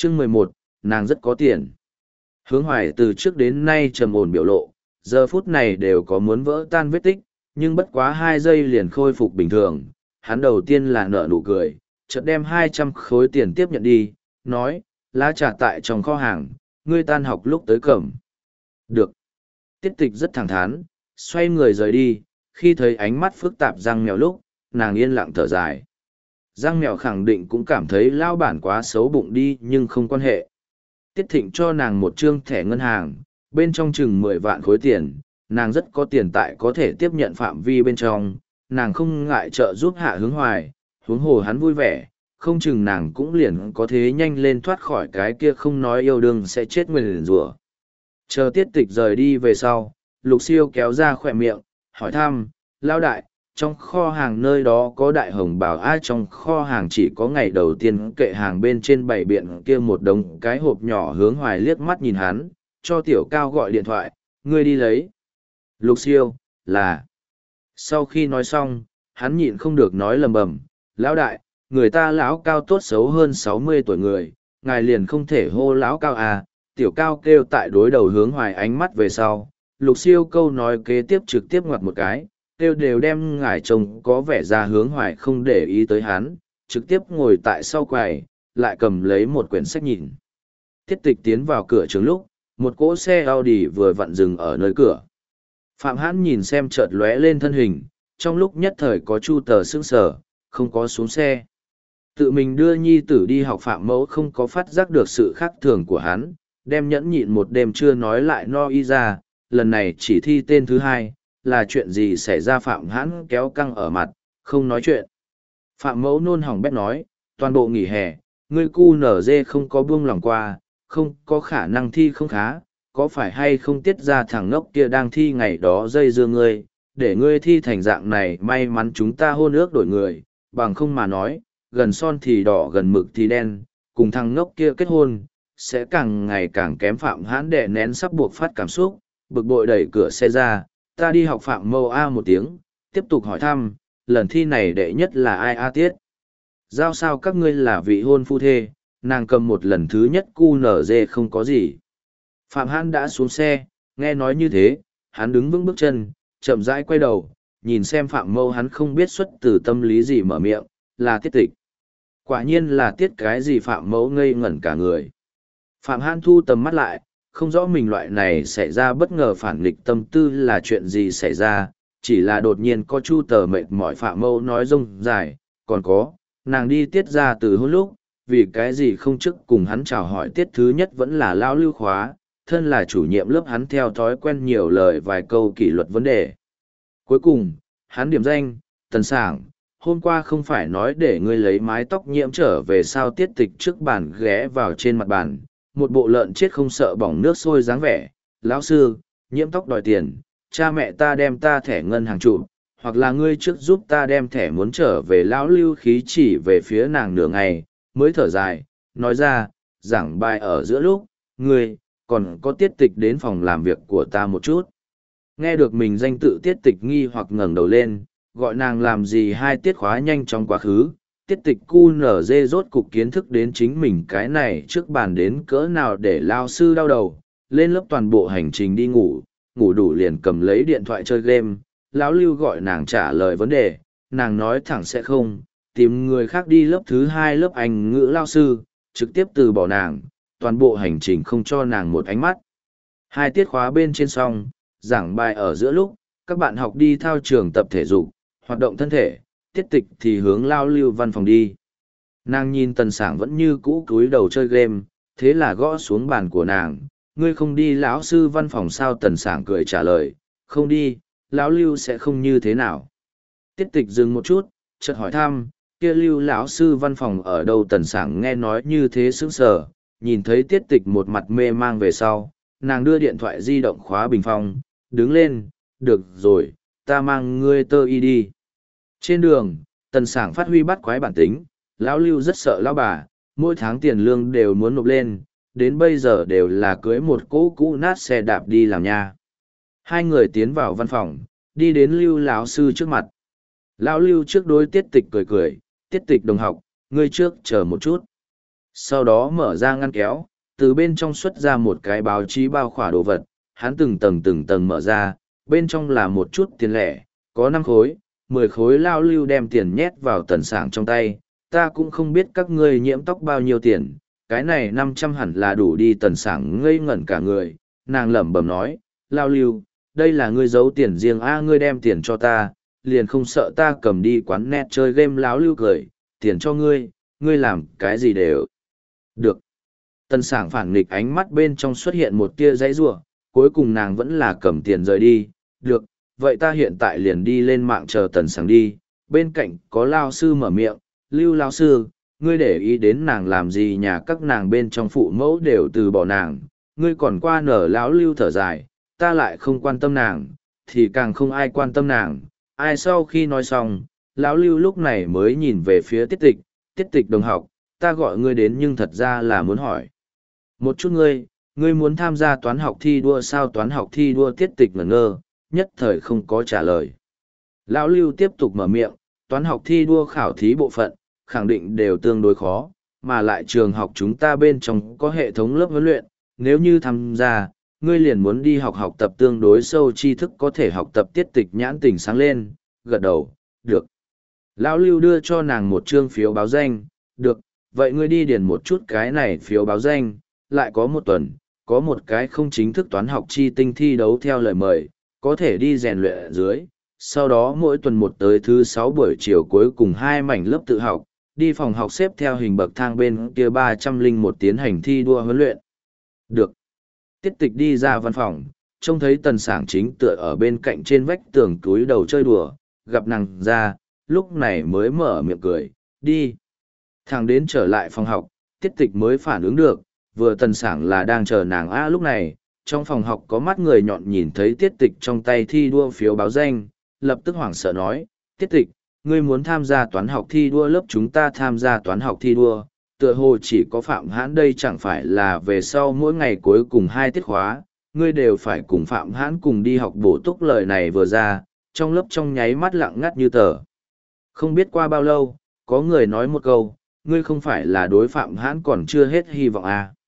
Chương 11, nàng rất có tiền. Hướng Hoài từ trước đến nay trầm ổn biểu lộ, giờ phút này đều có muốn vỡ tan vết tích, nhưng bất quá 2 giây liền khôi phục bình thường. Hắn đầu tiên là nở nụ cười, chợt đem 200 khối tiền tiếp nhận đi, nói, lá trà tại trong kho hàng, ngươi tan học lúc tới cầm. Được. Tiết tịch rất thẳng thắn, xoay người rời đi, khi thấy ánh mắt phức tạp Giang Mèo lúc, nàng yên lặng thở dài. Giang Mèo khẳng định cũng cảm thấy lao bản quá xấu bụng đi nhưng không quan hệ. Tiết Thịnh cho nàng một trương thẻ ngân hàng, bên trong chừng 10 vạn khối tiền, nàng rất có tiền tại có thể tiếp nhận phạm vi bên trong, nàng không ngại trợ giúp Hạ Hướng Hoài, huống hồ hắn vui vẻ, không chừng nàng cũng liền có thế nhanh lên thoát khỏi cái kia không nói yêu đương sẽ chết nguyền rủa. Chờ Tiết Tịch rời đi về sau, Lục Siêu kéo ra khỏe miệng, hỏi thăm, lao đại, trong kho hàng nơi đó có đại hồng bảo ai trong kho hàng chỉ có ngày đầu tiên kệ hàng bên trên bày biện kia một đống cái hộp nhỏ. Hướng Hoài liếc mắt nhìn hắn, cho Tiểu Cao gọi điện thoại, ngươi đi lấy. Lục Siêu, là. Sau khi nói xong, hắn nhịn không được nói lầm bầm, lão đại, người ta lão Cao tốt xấu hơn 60 tuổi người, ngài liền không thể hô lão Cao à. Tiểu Cao kêu tại đối đầu Hướng Hoài ánh mắt về sau, Lục Siêu câu nói kế tiếp trực tiếp ngoặt một cái, kêu đều đem ngài trông có vẻ ra. Hướng Hoài không để ý tới hắn, trực tiếp ngồi tại sau quầy, lại cầm lấy một quyển sách nhìn. Tiết Tịch tiến vào cửa trường lúc, một cỗ xe Audi vừa vặn dừng ở nơi cửa. Phạm Hãn nhìn xem chợt lóe lên thân hình, trong lúc nhất thời có chu tờ sững sờ, không có xuống xe. Tự mình đưa nhi tử đi học Phạm Mẫu không có phát giác được sự khác thường của hắn, đem nhẫn nhịn một đêm chưa nói lại no y ra, lần này chỉ thi tên thứ hai, là chuyện gì xảy ra. Phạm Hãn kéo căng ở mặt, không nói chuyện. Phạm Mẫu nôn hỏng bét nói, toàn bộ nghỉ hè, ngươi cu nở dê không có buông lòng qua, không có khả năng thi không khá, có phải hay không tiết ra thằng ngốc kia đang thi ngày đó dây dưa ngươi, để ngươi thi thành dạng này. May mắn chúng ta hôn ước đổi người, bằng không mà nói, gần son thì đỏ gần mực thì đen, cùng thằng ngốc kia kết hôn, sẽ càng ngày càng kém. Phạm Hãn đè nén sắp buộc phát cảm xúc, bực bội đẩy cửa xe ra, ta đi học. Phạm Mâu A một tiếng, tiếp tục hỏi thăm, lần thi này đệ nhất là ai A Tiết? Giao sao các ngươi là vị hôn phu thê, nàng cầm một lần thứ nhất cu nở dê không có gì. Phạm Hãn đã xuống xe, nghe nói như thế, hắn đứng vững bước chân, chậm rãi quay đầu, nhìn xem Phạm Mâu. Hắn không biết xuất từ tâm lý gì mở miệng, là Tiết Tịch. Quả nhiên là Tiết cái gì. Phạm Mâu ngây ngẩn cả người. Phạm Hãn thu tầm mắt lại, không rõ mình loại này xảy ra bất ngờ phản nghịch tâm tư là chuyện gì xảy ra, chỉ là đột nhiên có chu tờ mệt mỏi. Phạm Mâu nói rông dài, còn có, nàng đi Tiết ra từ hôn lúc, vì cái gì không trước cùng hắn chào hỏi Tiết thứ nhất vẫn là lao lưu khóa, thân là chủ nhiệm lớp hắn theo thói quen nhiều lời vài câu kỷ luật vấn đề. Cuối cùng, hắn điểm danh, Tần Sảng, hôm qua không phải nói để ngươi lấy mái tóc nhiễm trở về sao? Tiết Tịch trước bàn ghé vào trên mặt bàn, một bộ lợn chết không sợ bỏng nước sôi dáng vẻ. Lão sư, nhiễm tóc đòi tiền, cha mẹ ta đem ta thẻ ngân hàng trụ, hoặc là ngươi trước giúp ta đem thẻ muốn trở về. Lão lưu khí chỉ về phía nàng nửa ngày, mới thở dài, nói ra, giảng bài ở giữa lúc, ngươi, còn có Tiết Tịch đến phòng làm việc của ta một chút. Nghe được mình danh tự Tiết Tịch nghi hoặc ngẩng đầu lên, gọi nàng làm gì? 2 tiết khóa nhanh trong quá khứ, Tiết Tịch cu nở dê rốt cục kiến thức đến chính mình cái này trước bàn đến cỡ nào để lao sư đau đầu. Lên lớp toàn bộ hành trình đi ngủ, ngủ đủ liền cầm lấy điện thoại chơi game. Lão lưu gọi nàng trả lời vấn đề, nàng nói thẳng sẽ không, tìm người khác đi lớp thứ 2 lớp Anh ngữ lao sư, trực tiếp từ bỏ nàng, toàn bộ hành trình không cho nàng một ánh mắt. 2 tiết khóa bên trên xong, giảng bài ở giữa lúc, các bạn học đi thao trường tập thể dục, hoạt động thân thể. Tiết Tịch thì hướng lao lưu văn phòng đi. Nàng nhìn Tần Sảng vẫn như cũ cúi đầu chơi game, thế là gõ xuống bàn của nàng, ngươi không đi lão sư văn phòng sao? Tần Sảng cười trả lời, không đi, lão lưu sẽ không như thế nào. Tiết Tịch dừng một chút, chợt hỏi thăm, kia lưu lão sư văn phòng ở đâu? Tần Sảng nghe nói như thế sững sờ, nhìn thấy Tiết Tịch một mặt mê mang về sau, nàng đưa điện thoại di động khóa bình phong, đứng lên, được rồi, ta mang ngươi tơ y đi. Trên đường, Tần Sảng phát huy bắt quái bản tính, lão lưu rất sợ lão bà, mỗi tháng tiền lương đều muốn nộp lên, đến bây giờ đều là cưới một cỗ cũ nát xe đạp đi làm nha. 2 người tiến vào văn phòng, đi đến lưu lão sư trước mặt. Lão lưu trước đối Tiết Tịch cười cười, Tiết Tịch đồng học, ngươi trước chờ một chút. Sau đó mở ra ngăn kéo, từ bên trong xuất ra một cái báo chí bao khỏa đồ vật, hắn từng tầng mở ra, bên trong là một chút tiền lẻ, có 5 khối, 10 khối. Lao Lưu đem tiền nhét vào Tần Sảng trong tay, ta cũng không biết các ngươi nhiễm tóc bao nhiêu tiền, cái này 500 hẳn là đủ đi. Tần Sảng ngây ngẩn cả người, nàng lẩm bẩm nói, Lao Lưu, đây là ngươi giấu tiền riêng a, ngươi đem tiền cho ta, liền không sợ ta cầm đi quán net chơi game. Lão Lưu cười, tiền cho ngươi, ngươi làm cái gì đều được. Tần Sảng phản nghịch, ánh mắt bên trong xuất hiện một tia dãy rủa, cuối cùng nàng vẫn là cầm tiền rời đi. Được, vậy ta hiện tại liền đi lên mạng chờ Tần Sảng đi. Bên cạnh có Lao sư mở miệng, Lưu Lao sư, ngươi để ý đến nàng làm gì, nhà các nàng bên trong phụ mẫu đều từ bỏ nàng, ngươi còn qua nở. Lão Lưu thở dài, ta lại không quan tâm nàng, thì càng không ai quan tâm nàng. Ai? Sau khi nói xong, Lão Lưu lúc này mới nhìn về phía Tiết Tịch đồng học, ta gọi ngươi đến nhưng thật ra là muốn hỏi một chút ngươi muốn tham gia toán học thi đua sao? Toán học thi đua? Tiết Tịch ngẩn ngơ, nhất thời không có trả lời. Lão Lưu tiếp tục mở miệng, toán học thi đua khảo thí bộ phận, khẳng định đều tương đối khó, mà lại trường học chúng ta bên trong có hệ thống lớp huấn luyện, nếu như tham gia, ngươi liền muốn đi học tập tương đối sâu tri thức, có thể học tập. Tiết Tịch nhãn tỉnh sáng lên, gật đầu, được. Lão Lưu đưa cho nàng một chương phiếu báo danh, được, vậy ngươi đi điền một chút cái này phiếu báo danh, lại có một tuần, có một cái không chính thức toán học chi tinh thi đấu theo lời mời, có thể đi rèn luyện ở dưới, sau đó mỗi tuần một tới thứ 6 buổi chiều cuối cùng 2 mảnh lớp tự học, đi phòng học xếp theo hình bậc thang bên kia 301 tiến hành thi đua huấn luyện. Được. Tiết Tịch đi ra văn phòng, trông thấy Tần Sảng chính tựa ở bên cạnh trên vách tường túi đầu chơi đùa, gặp nàng ra, lúc này mới mở miệng cười, đi. Thằng đến trở lại phòng học, Tiết Tịch mới phản ứng được, vừa Tần Sảng là đang chờ nàng. Lúc này, trong phòng học có mắt người nhọn nhìn thấy Tiết Tịch trong tay thi đua phiếu báo danh, lập tức hoảng sợ nói, Tiết Tịch, ngươi muốn tham gia toán học thi đua? Lớp chúng ta tham gia toán học thi đua, tựa hồ chỉ có Phạm Hãn đây, chẳng phải là về sau mỗi ngày cuối cùng 2 tiết khóa, ngươi đều phải cùng Phạm Hãn cùng đi học bổ túc? Lời này vừa ra, trong lớp trong nháy mắt lặng ngắt như tờ. Không biết qua bao lâu, có người nói một câu, ngươi không phải là đối Phạm Hãn còn chưa hết hy vọng à?